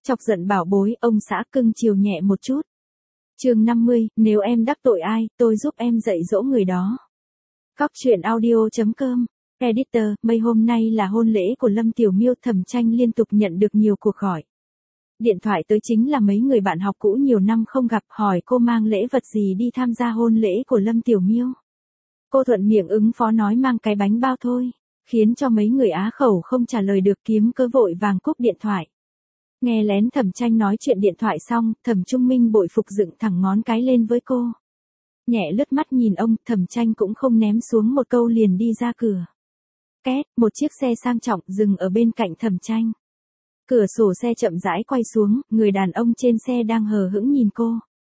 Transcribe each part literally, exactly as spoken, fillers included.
Chọc giận bảo bối, ông xã cưng chiều nhẹ một chút. Chương năm mươi, nếu em đắc tội ai, tôi giúp em dạy dỗ người đó. Cóc truyện audio chấm com. Editor, mấy hôm nay là hôn lễ của Lâm Tiểu Miêu, Thẩm Tranh liên tục nhận được nhiều cuộc gọi. Điện thoại tới chính là mấy người bạn học cũ nhiều năm không gặp, hỏi cô mang lễ vật gì đi tham gia hôn lễ của Lâm Tiểu Miêu. Cô thuận miệng ứng phó nói mang cái bánh bao thôi, khiến cho mấy người á khẩu không trả lời được, kiếm cớ vội vàng cúp điện thoại. Nghe lén Thẩm Tranh nói chuyện điện thoại xong, Thẩm Trung Minh bội phục dựng thẳng ngón cái lên với cô. Nhẹ lướt mắt nhìn ông, Thẩm Tranh cũng không ném xuống một câu liền đi ra cửa. Két, một chiếc xe sang trọng dừng ở bên cạnh Thẩm Tranh. Cửa sổ xe chậm rãi quay xuống, người đàn ông trên xe đang hờ hững nhìn cô.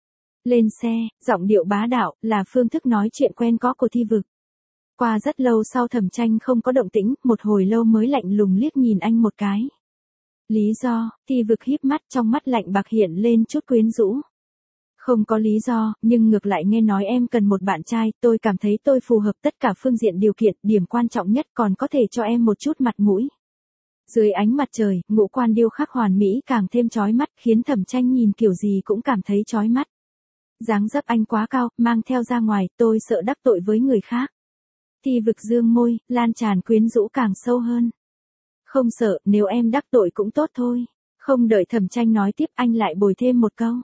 Lên xe, giọng điệu bá đạo, là phương thức nói chuyện quen có của Thi Vực. Qua rất lâu sau Thẩm Tranh không có động tĩnh, một hồi lâu mới lạnh lùng liếc nhìn anh một cái. Lý do, Thi Vực híp mắt, trong mắt lạnh bạc hiện lên chút quyến rũ. Không có lý do, nhưng ngược lại nghe nói em cần một bạn trai, tôi cảm thấy tôi phù hợp tất cả phương diện điều kiện, điểm quan trọng nhất còn có thể cho em một chút mặt mũi. Dưới ánh mặt trời, ngũ quan điêu khắc hoàn mỹ càng thêm chói mắt, khiến Thẩm Tranh nhìn kiểu gì cũng cảm thấy chói mắt. Dáng dấp anh quá cao, mang theo ra ngoài, tôi sợ đắc tội với người khác. Thi Vực dương môi, lan tràn quyến rũ càng sâu hơn. Không sợ, nếu em đắc tội cũng tốt thôi. Không đợi Thẩm Tranh nói tiếp, anh lại bồi thêm một câu.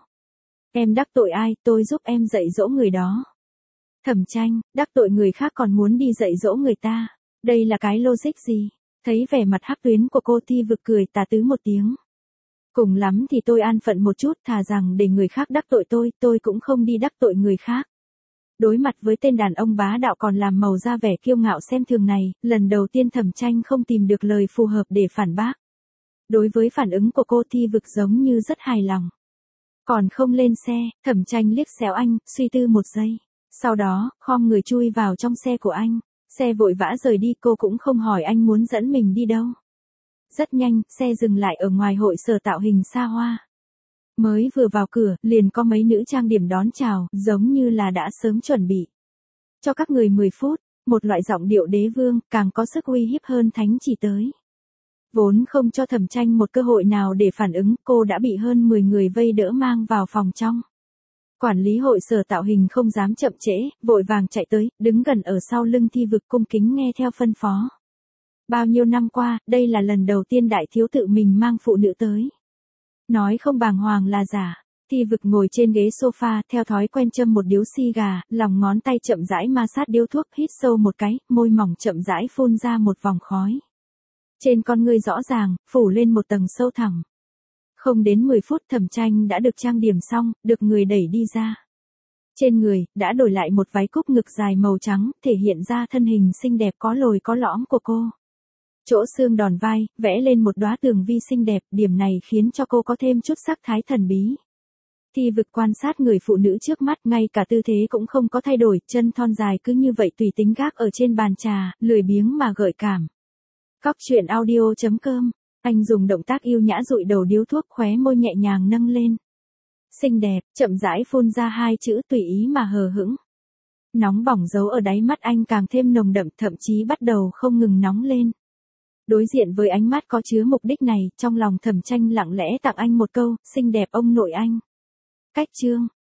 Em đắc tội ai, tôi giúp em dạy dỗ người đó. Thẩm Tranh, đắc tội người khác còn muốn đi dạy dỗ người ta. Đây là cái logic gì? Thấy vẻ mặt hắc tuyến của cô, Thi Vực cười tà tứ một tiếng. Cùng lắm thì tôi an phận một chút, thà rằng để người khác đắc tội tôi, tôi cũng không đi đắc tội người khác. Đối mặt với tên đàn ông bá đạo còn làm màu ra vẻ kiêu ngạo xem thường này, lần đầu tiên Thẩm Tranh không tìm được lời phù hợp để phản bác. Đối với phản ứng của cô, Thi Vực giống như rất hài lòng. Còn không lên xe, Thẩm Tranh liếc xéo anh, suy tư một giây. Sau đó, khom người chui vào trong xe của anh. Xe vội vã rời đi, cô cũng không hỏi anh muốn dẫn mình đi đâu. Rất nhanh, xe dừng lại ở ngoài hội sở tạo hình xa hoa. Mới vừa vào cửa, liền có mấy nữ trang điểm đón chào, giống như là đã sớm chuẩn bị. Cho các người mười phút, một loại giọng điệu đế vương, càng có sức uy hiếp hơn thánh chỉ tới. Vốn không cho Thẩm Tranh một cơ hội nào để phản ứng, cô đã bị hơn mười người vây đỡ mang vào phòng trong. Quản lý hội sở tạo hình không dám chậm trễ, vội vàng chạy tới, đứng gần ở sau lưng Thi Vực cung kính nghe theo phân phó. Bao nhiêu năm qua, đây là lần đầu tiên đại thiếu tự mình mang phụ nữ tới. Nói không bàng hoàng là giả. Thi Vực ngồi trên ghế sofa, theo thói quen châm một điếu xì gà, lòng ngón tay chậm rãi ma sát điếu thuốc, hít sâu một cái, môi mỏng chậm rãi phun ra một vòng khói. Trên con ngươi rõ ràng, phủ lên một tầng sâu thẳm. Không đến mười phút Thẩm Tranh đã được trang điểm xong, được người đẩy đi ra. Trên người, đã đổi lại một váy cúc ngực dài màu trắng, thể hiện ra thân hình xinh đẹp có lồi có lõm của cô. Chỗ xương đòn vai, vẽ lên một đóa tường vi xinh đẹp, điểm này khiến cho cô có thêm chút sắc thái thần bí. Thi Vực quan sát người phụ nữ trước mắt, ngay cả tư thế cũng không có thay đổi, chân thon dài cứ như vậy tùy tính gác ở trên bàn trà, lười biếng mà gợi cảm. Cóc truyện audio chấm com. Anh dùng động tác yêu nhã dụi đầu điếu thuốc, khóe môi nhẹ nhàng nâng lên. Xinh đẹp, chậm rãi phun ra hai chữ tùy ý mà hờ hững. Nóng bỏng giấu ở đáy mắt anh càng thêm nồng đậm, thậm chí bắt đầu không ngừng nóng lên. Đối diện với ánh mắt có chứa mục đích này, trong lòng Thẩm Tranh lặng lẽ tặng anh một câu, xinh đẹp ông nội anh. Cách chương.